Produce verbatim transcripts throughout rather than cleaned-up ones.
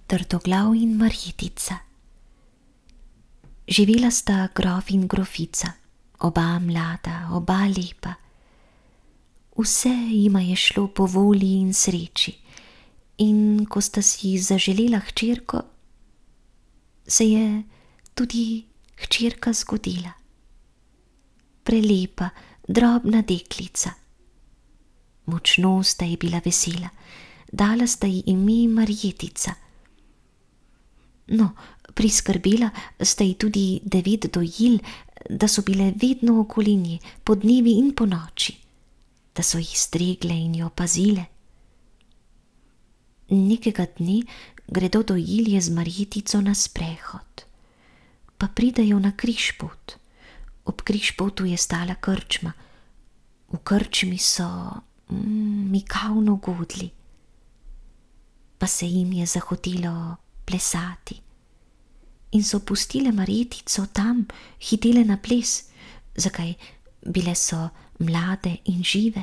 Trdoglav in Marjetica. Živela sta grof in grofica, oba mlada, oba lepa. Vse jima je šlo po volji in sreči, in ko sta si zaželela hčerko, se je tudi hčerka zgodila. Prelepa, drobna deklica. Močno sta ji bila vesela, dala sta ji ime Marjetica. No, priskrbela sta ji tudi devet dojil, da so bile vedno okoli nje, po dnevi in po noči, da so jih stregle in jo pazile. Nekega dne gredo dojilje z Marjetico na sprehod, pa pridejo na križpot. Ob križpotu je stala krčma, v krčmi so mm, mikavno godli, pa se jim je zahotelo plesati in so pustile Marjetico tam, hitele na ples, zakaj bile so mlade in žive.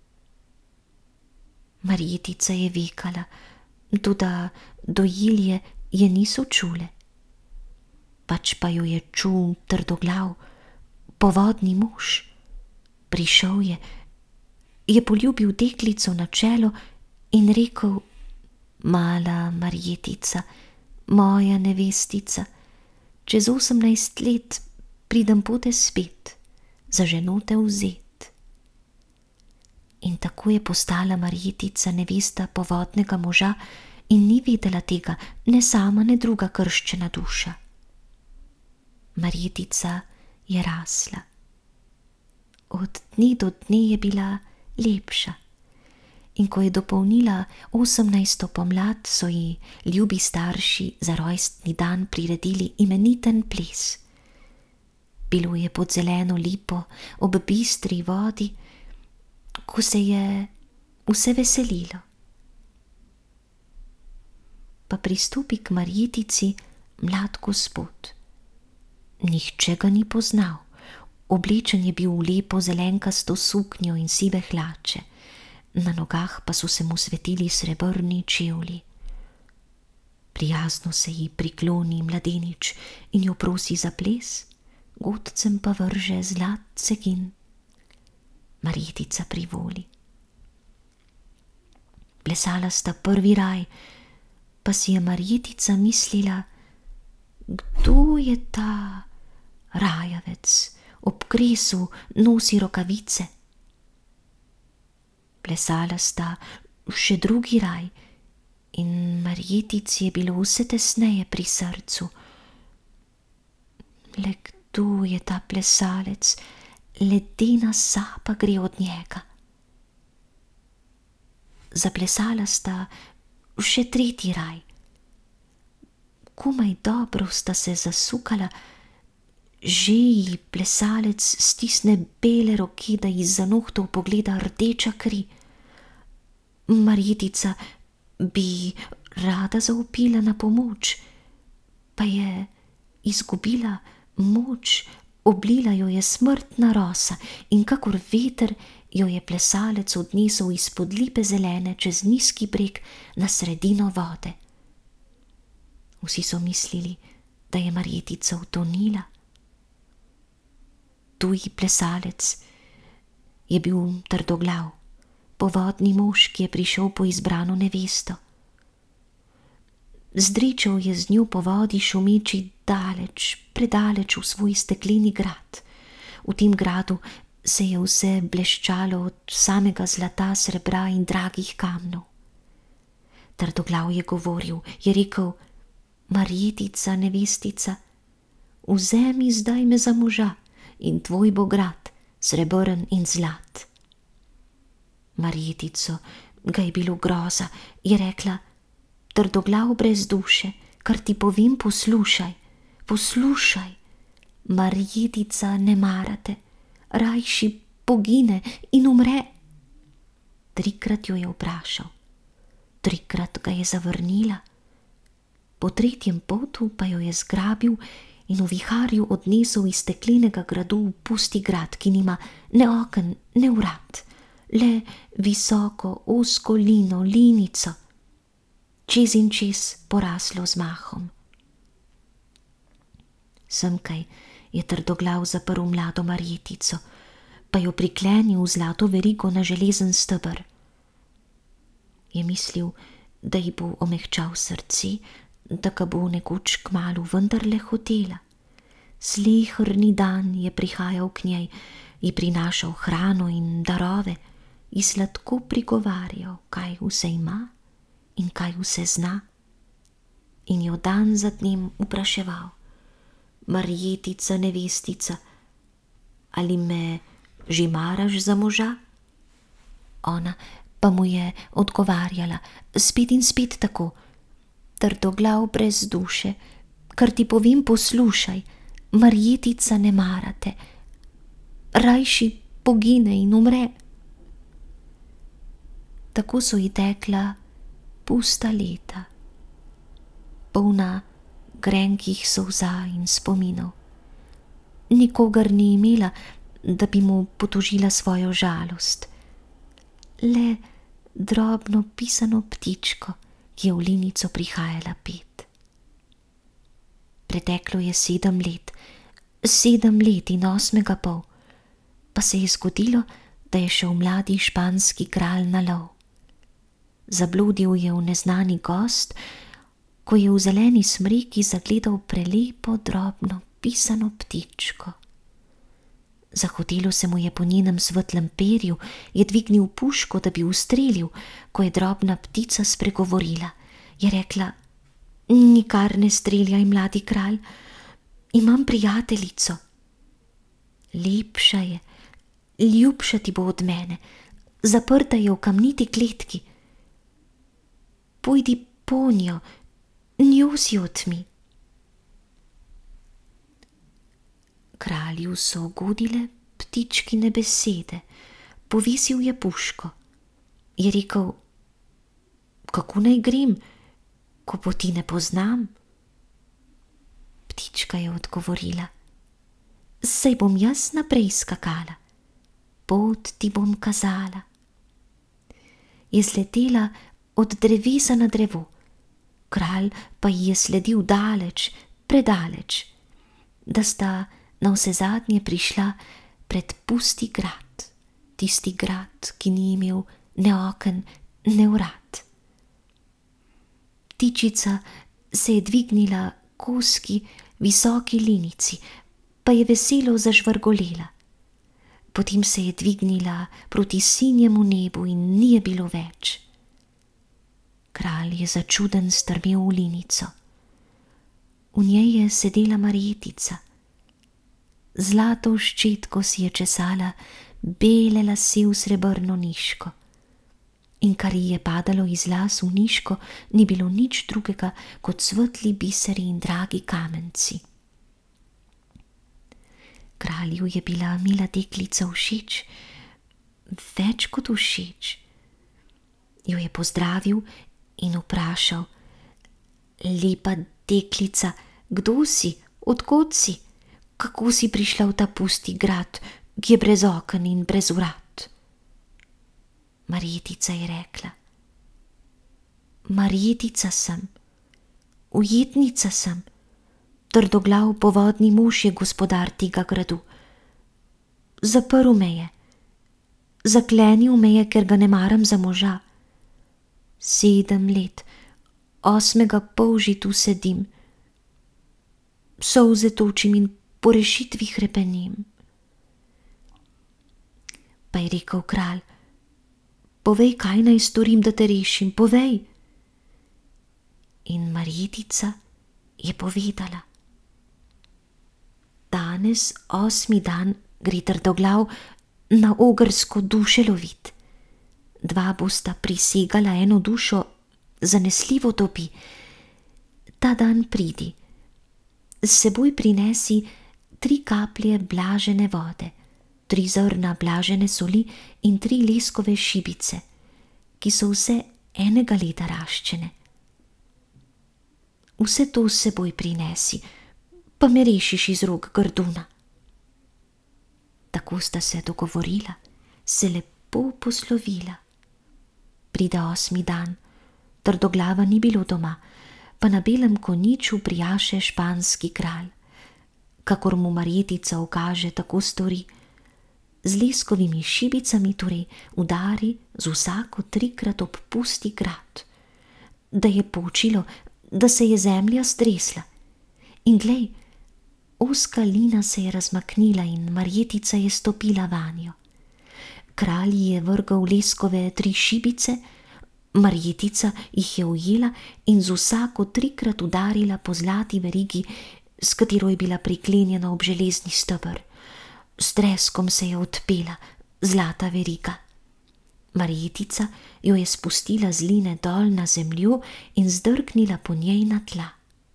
Marjetica je vekala, toda dojilje je niso čule, pač pa jo je čul Trdoglav, povodni mož. Prišel je, je poljubil deklico na čelo in rekel: Mala Marjetica, moja nevestica, čez osemnajst let pridem pote spet, za ženo te vzet. In tako je postala Marjetica nevesta povodnega moža in ni vedela tega ne sama, ne druga krščena duša. Marjetica je rasla. Od dne do dne je bila lepša. In ko je dopolnila osemnajsto pomlad, so ji ljubi starši za rojstni dan priredili imeniten ples. Bilo je pod zeleno lipo, ob bistri vodi, ko se je vse veselilo. Pa pristopi k Marjetici mlad gospod. Nihče ga ni poznal, oblečen je bil v lepo zelenkasto suknjo in sive hlače, na nogah pa so se mu svetili srebrni čevlji. Prijazno se ji prikloni mladenič in jo prosi za ples, godcem pa vrže zlat cegin. Marjetica privoli. Plesala sta prvi raj, pa si je Marjetica mislila, kdo je ta rajavec, ob kresu nosi rokavice. Plesala sta še drugi raj in Marjetici je bilo vse tesneje pri srcu. Le kdo je ta plesalec, ledena sapa gre od njega. Zaplesala sta še tretji raj. Komaj dobro sta se zasukala, že ji plesalec stisne bele roke, da ji za nohtov pogleda rdeča kri. Marjetica bi rada zavpila na pomoč, pa je izgubila moč, oblila jo je smrtna rosa in kakor veter jo je plesalec odnesel izpod lipe zelene čez nizki breg na sredino vode. Vsi so mislili, da je Marjetica utonila. Tuji plesalec je bil Trdoglav, povodni mož, ki je prišel po izbrano nevesto. Zdričal je z njo po vodi šumeči daleč, predaleč v svoj stekleni grad. V tem gradu se je vse bleščalo od samega zlata, srebra in dragih kamnov. Trdoglav je govoril, je rekel: Marjetica, nevestica, vzemi zdaj me za moža in tvoj bo grad, srebrn in zlat. Marjetico ga je bilo groza, je rekla: Trdoglav brez duše, kar ti povem, poslušaj, poslušaj. Marjetica ne marate, rajši pogine in umre. Trikrat jo je vprašal, trikrat ga je zavrnila. Po tretjem potu pa jo je zgrabil in v viharju odnesel iz steklenega gradu v pusti grad, ki nima ne oken, ne vrat, le visoko, ozko lino, linico. čez in čez poraslo z mahom. Semkaj je trdoglav zaprl mlado Marjetico, pa jo priklenil v zlato verigo na železen steber. Je mislil, da ji bo omehčal srce, da ga bo nekoč kmalu vendarle hotela. Sleherni dan je prihajal k njej, ji prinašal hrano in darove, ji sladko prigovarjal, kaj vse ima in kaj vse zna. In jo dan za dnem vpraševal: Marjetica, nevestica, ali me že maraš za moža? Ona pa mu je odgovarjala spet in spet tako: Trdoglav brez duše, kar ti povem, poslušaj, Marjetica ne marate, rajši pogine in umre. Tako so ji tekla pusta leta, polna grenkih solza in spominov. Nikogar ni imela, da bi mu potožila svojo žalost. Le drobno pisano ptičko, ki je v linico prihajala pet. Preteklo je sedem let, sedem let in osmega pol, pa se je zgodilo, da je šel mladi španski kralj na lov. Zabludil je v neznani gozd, ko je v zeleni smreki zagledal prelepo drobno pisano ptičko. Zahotelo se mu je po njenem svetlem perju, je dvignil puško, da bi ustrelil, ko je drobna ptica spregovorila. Je rekla: Nikar ne streljaj, mladi kralj, imam prijateljico. Lepša je, ljubša ti bo od mene, zaprta je v kamniti kletki. Pojdi po njo, njo si otmi. Kralju so ugodile ptičkine besede, povisil je puško. Je rekel: Kako naj grem, ko poti ne poznam? Ptička je odgovorila: Saj bom jaz naprej skakala, pot ti bom kazala. Je sletela od drevesa na drevo, kralj pa ji je sledil daleč, predaleč, da sta navsezadnje prišla pred pusti grad, tisti grad, ki ni imel ne oken, ne vrat. Ptičica se je dvignila koski visoki linici, pa je veselo zažvrgolela. Potem se je dvignila proti sinjemu nebu in ni je bilo več. Kralj je začuden strmel v linico. V njej je sedela Marjetica. Zlato ščetko si je česala bele lase v srebrno niško. In kar ji je padalo iz las v niško, ni bilo nič drugega kot svetli biseri in dragi kamenci. Kralju je bila mila deklica všeč, več kot všeč. Jo je pozdravil in vprašal: Lepa deklica, kdo si, od kod si, kako si prišla v ta pusti grad, ki je brez oken in brez vrat? Marjetica je rekla: Marjetica sem, ujetnica sem, trdoglav povodni mož je gospodar tega gradu. Zaprl me je, zaklenil me je, ker ga ne maram za moža. Sedem let, osmega pol že tu sedim, solze točim in po rešitvi hrepenim. Pa je rekel kralj: Povej, kaj naj storim, da te rešim, povej. In Marjetica je povedala: Danes, osmi dan, gre trdoglav na ogrsko duše lovit. Dva bosta prisegala eno dušo, zanesljivo dobi. Ta dan pridi, s seboj prinesi tri kaplje blažene vode, tri zrna blažene soli in tri leskove šibice, ki so vse enega leta raščene. Vse to s seboj prinesi, pa me rešiš iz rok grduna. Tako sta se dogovorila, se lepo poslovila. Pride osmi dan, Trdoglava ni bilo doma, pa na belem konjiču prijaše španski kralj. Kakor mu Marjetica ukaže, tako stori. Z leskovimi šibicami torej udari z vsako trikrat ob pusti grad, da je počilo, da se je zemlja stresla. In glej, ozka lina se je razmaknila in Marjetica je stopila vanjo. Kralj je vrgal leskove tri šibice, Marjetica jih je ujela in z vsako trikrat udarila po zlati verigi, s katero je bila priklenjena ob železni steber. S treskom se je odpela zlata veriga. Marjetica jo je spustila z line dol na zemljo in zdrknila po njej na tla.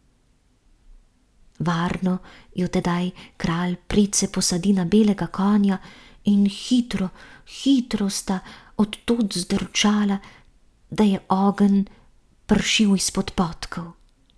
Varno jo tedaj kralj price posadi na belega konja in hitro, hitro sta od tod zdrčala, da je ogenj pršil izpod podkov.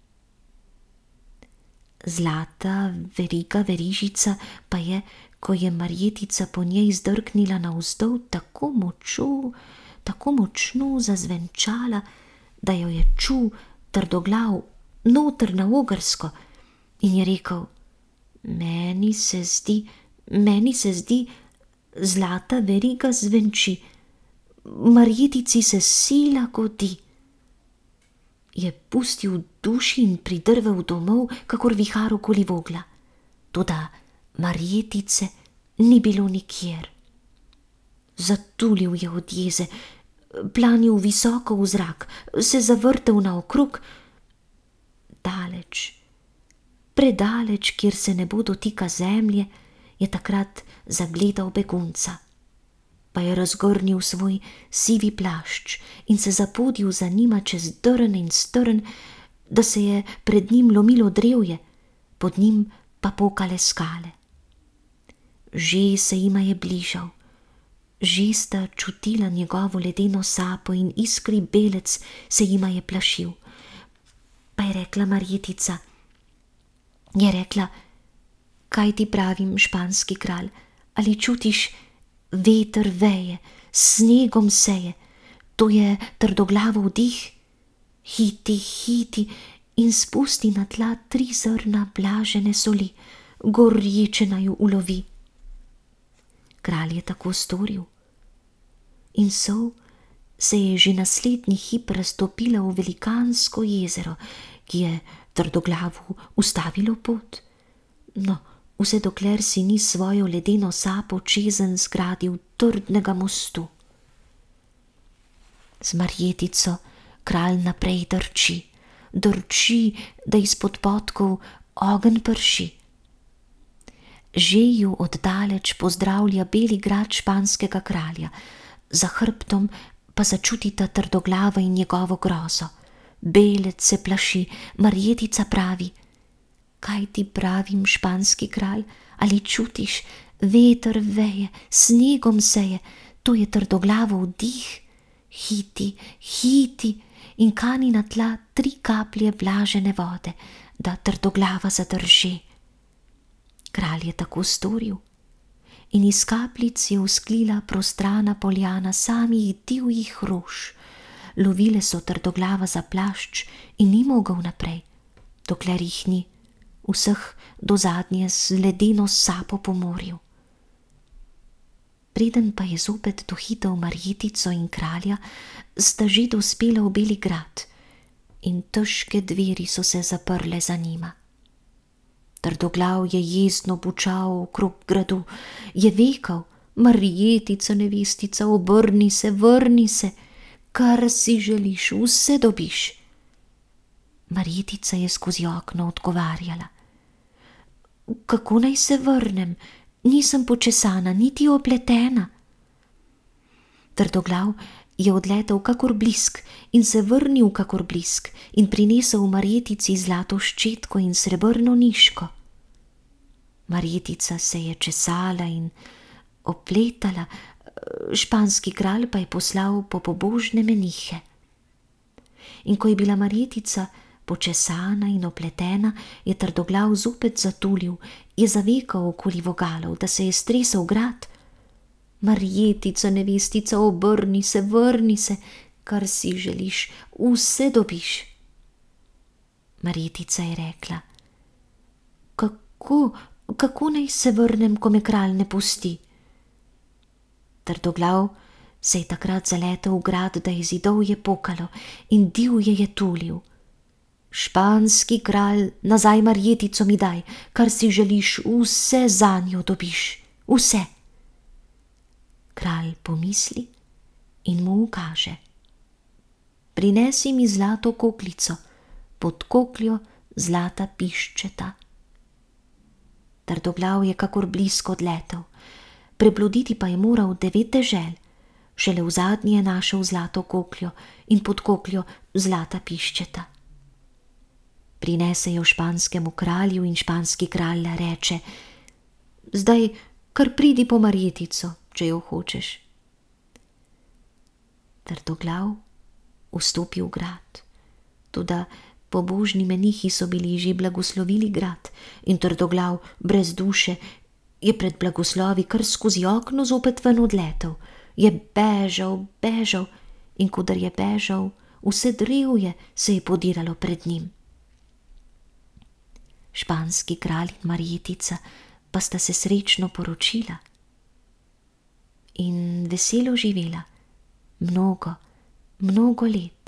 Zlata veriga verižica pa je, ko je Marjetica po njej zdrknila navzdol, tako močno, tako močno zazvenčala, da jo je čul Trdoglav noter na ogrsko in je rekel: Meni se zdi, meni se zdi, zlata veriga zvenči, Marjetici se sila godi. Je pustil duši in pridrvel domov, kakor vihar okoli Vogla. Toda Marjetice ni bilo nikjer. Zatulil je od jeze, planil visoko v zrak, se zavrtel naokrog. Daleč, predaleč, kjer se ne bo dotika zemlje, je takrat zagledal begunca. Pa je razgrnil svoj sivi plašč in se zapodil za njima čez drn in strn, da se je pred njim lomilo drevje, pod njim pa pokale skale. Že se jima je bližal, že sta čutila njegovo ledeno sapo in iskri belec se jima je plašil. Pa je rekla Marjetica, je rekla: Kaj ti pravim, španski kralj, ali čutiš, veter veje, snegom seje, to je Trdoglavov dih. Hiti, hiti in spusti na tla tri zrna blažene soli, gorječe naju ulovi. Kralj je tako storil. In sol se je že naslednji hip raztopila v velikansko jezero, ki je Trdoglavu ustavilo pot. No, vse dokler si ni svojo ledeno sapo čezenj zgradil trdnega mostu. Z Marjetico kralj naprej drči, drči, da izpod podkov ogenj prši. Že ju oddaleč pozdravlja beli grad španskega kralja, za hrbtom pa začutita Trdoglava in njegovo grozo. Belec se plaši, Marjetica pravi: Kaj ti pravim, španski kralj, ali čutiš, veter veje, snegom seje, to je Trdoglavov dih. Hiti, hiti in kani na tla tri kaplje vlažene vode, da Trdoglava zadrži. Kralj je tako storil in iz kapljic je usklila prostrana poljana samih divjih rož. Lovile so Trdoglava za plašč in ni mogel naprej, dokler jih ni, vseh do zadnje z ledeno sapo po morju. Preden pa je zopet dohitel Marjetico in kralja, sta že dospela v beli grad in težke dveri so se zaprle za njima. Trdoglav je jezno bučal okrog gradu, je vekal: Marjetica, nevestica, obrni se, vrni se, kar si želiš, vse dobiš. Marjetica je skozi okno odgovarjala: Kako naj se vrnem, nisem počesana, niti opletena. Trdoglav je odletel kakor blisk in se vrnil kakor blisk in prinesel Marjetici zlato ščetko in srebrno niško. Marjetica se je česala in opletala, španski kralj pa je poslal po pobožne menihe. In ko je bila Marjetica počesana in opletena, je Trdoglav zopet zatulil, je zavekal okoli vogalov, da se je stresel grad. Marjetica, nevestica, obrni se, vrni se, kar si želiš, vse dobiš. Marjetica je rekla: Kako, kako naj se vrnem, ko me kralj ne pusti? Trdoglav se je takrat zaletel v grad, da je zidovje pokalo in divje je tulil. Španski kralj, nazaj Marjetico mi daj, kar si želiš, vse zanjo dobiš, vse. Kralj pomisli in mu ukaže: Prinesi mi zlato koklico, pod kokljo zlata piščeta. Trdoglav je kakor blisko odletel, prebloditi pa je moral devet dežel, šele v zadnji je našel zlato kokljo in pod kokljo zlata piščeta. Prinese jo španskemu kralju in španski kralj reče: Zdaj kar pridi po Marjetico, če jo hočeš. Trdoglav vstopi v grad, toda pobožni menihi so bili že blagoslovili grad in Trdoglav brez duše je pred blagoslovi kar skozi okno zopet ven odletel. Je bežal, bežal in kodar je bežal, vse drevje se je podiralo pred njim. Španski kralj in Marjetica pa sta se srečno poročila in veselo živela mnogo, mnogo let.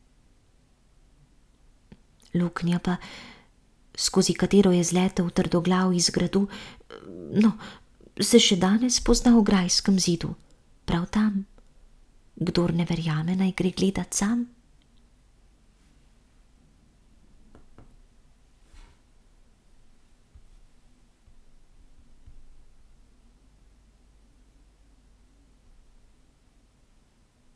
Luknja pa, skozi katero je zletel Trdoglav iz gradu, no, se še danes pozna v grajskem zidu, prav tam. Kdor ne verjame, naj gre gledat sam.